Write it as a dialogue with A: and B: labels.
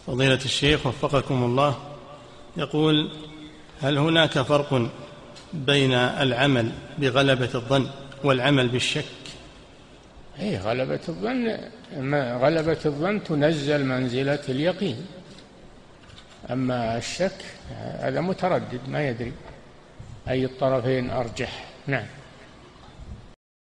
A: فضيلة الشيخ وفقكم الله، يقول: هل هناك فرق بين العمل بغلبة الظن والعمل بالشك؟
B: غلبة الظن تنزل منزلة اليقين، أما الشك هذا متردد ما يدري أي الطرفين أرجح. نعم.